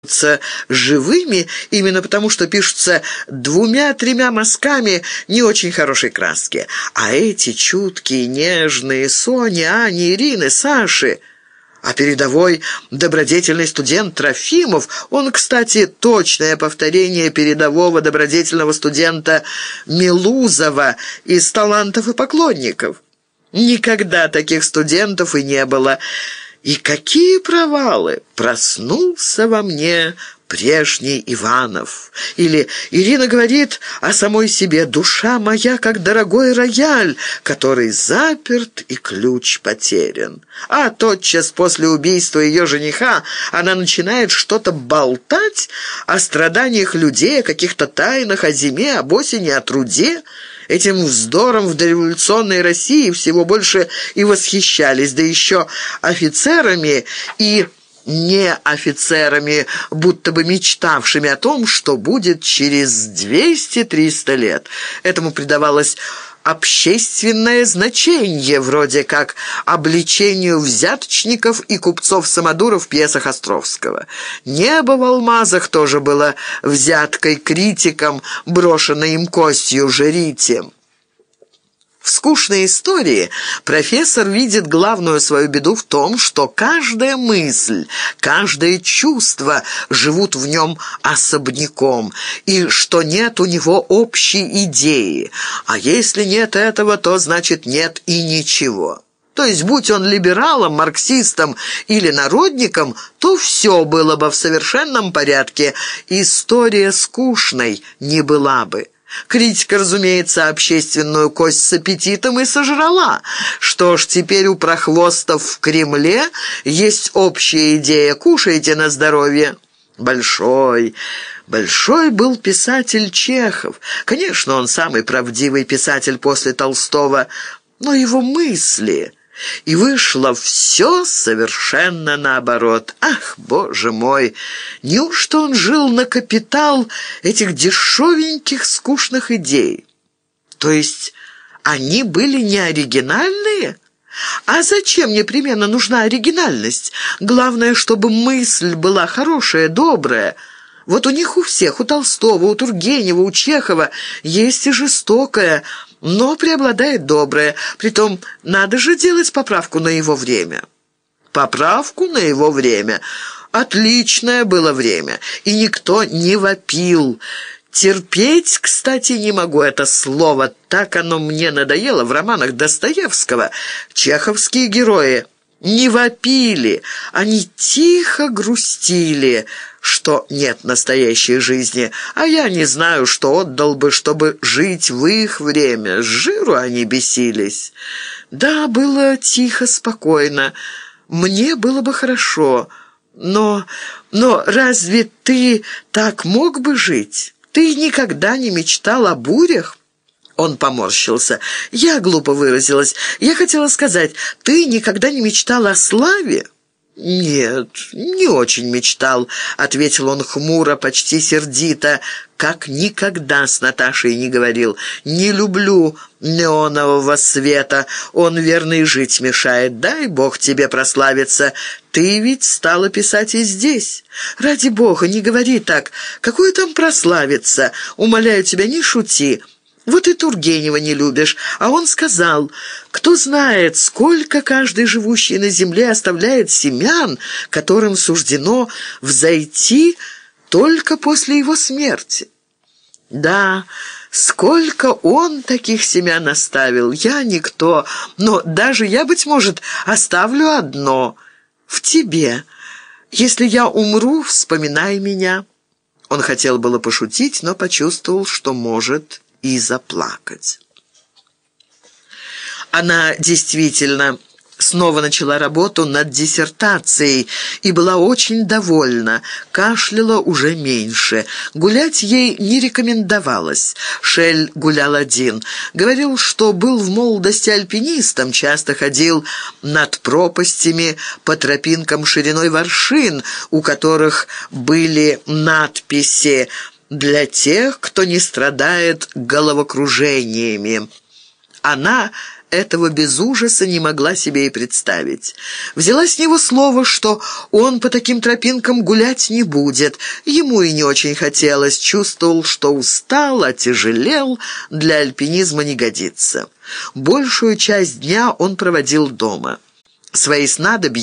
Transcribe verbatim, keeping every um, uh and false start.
живыми именно потому, что пишутся двумя-тремя мазками не очень хорошей краски. А эти чуткие, нежные Сони, Ани, Ирины, Саши... А передовой добродетельный студент Трофимов, он, кстати, точное повторение передового добродетельного студента Милузова из «Талантов и поклонников». Никогда таких студентов и не было. И какие провалы! Проснулся во мне прежний Иванов. Или Ирина говорит о самой себе: «Душа моя, как дорогой рояль, который заперт и ключ потерян». А тотчас после убийства ее жениха она начинает что-то болтать о страданиях людей, о каких-то тайнах, о зиме, об осени, о труде. Этим вздором в дореволюционной России всего больше и восхищались, да еще офицерами и не офицерами, будто бы мечтавшими о том, что будет через двести-триста лет. Этому придавалось общественное значение, вроде как обличению взяточников и купцов-самодуров в пьесах Островского. «Небо в алмазах» тоже было взяткой критикам, брошенной им костью жрите. В скучной истории профессор видит главную свою беду в том, что каждая мысль, каждое чувство живут в нем особняком, и что нет у него общей идеи. А если нет этого, то значит нет и ничего. То есть, будь он либералом, марксистом или народником, то все было бы в совершенном порядке. История скучной не была бы. Критика, разумеется, общественную кость с аппетитом и сожрала. Что ж, теперь у прохвостов в Кремле есть общая идея: кушайте на здоровье. Большой, большой был писатель Чехов. Конечно, он самый правдивый писатель после Толстого, но его мысли... И вышло все совершенно наоборот. Ах, боже мой! Неужто он жил на капитал этих дешевеньких скучных идей? То есть они были не оригинальные? А зачем непременно нужна оригинальность? Главное, чтобы мысль была хорошая, добрая. Вот у них у всех, у Толстого, у Тургенева, у Чехова есть и жестокая, но преобладает доброе. Притом, надо же делать поправку на его время. Поправку на его время. Отличное было время, и никто не вопил. Терпеть, кстати, не могу это слово, так оно мне надоело в романах Достоевского. Чеховские герои не вопили, они тихо грустили, что нет настоящей жизни, а я не знаю, что отдал бы, чтобы жить в их время. С жиру они бесились. Да, было тихо, спокойно. Мне было бы хорошо. Но, но разве ты так мог бы жить? Ты никогда не мечтал о бурях? Он поморщился. Я глупо выразилась. Я хотела сказать, ты никогда не мечтал о славе? «Нет, не очень мечтал», — ответил он хмуро, почти сердито, как никогда с Наташей не говорил. «Не люблю неонового света, он, верно, и жить мешает. Дай Бог тебе прославиться. Ты ведь стала писать и здесь. Ради Бога, не говори так. Какое там прославиться? Умоляю тебя, не шути». Вот и Тургенева не любишь, а он сказал: «Кто знает, сколько каждый живущий на земле оставляет семян, которым суждено взойти только после его смерти». Да, сколько он таких семян оставил, я никто, но даже я, быть может, оставлю одно в тебе. Если я умру, вспоминай меня». Он хотел было пошутить, но почувствовал, что может и заплакать. Она действительно снова начала работу над диссертацией и была очень довольна, кашляла уже меньше. Гулять ей не рекомендовалось. Шель гулял один. Говорил, что был в молодости альпинистом, часто ходил над пропастями по тропинкам шириной воршин, у которых были надписи «Для тех, кто не страдает головокружениями». Она этого без ужаса не могла себе и представить. Взяла с него слово, что он по таким тропинкам гулять не будет. Ему и не очень хотелось, чувствовал, что устал, отяжелел, для альпинизма не годится. Большую часть дня он проводил дома. Свои снадобья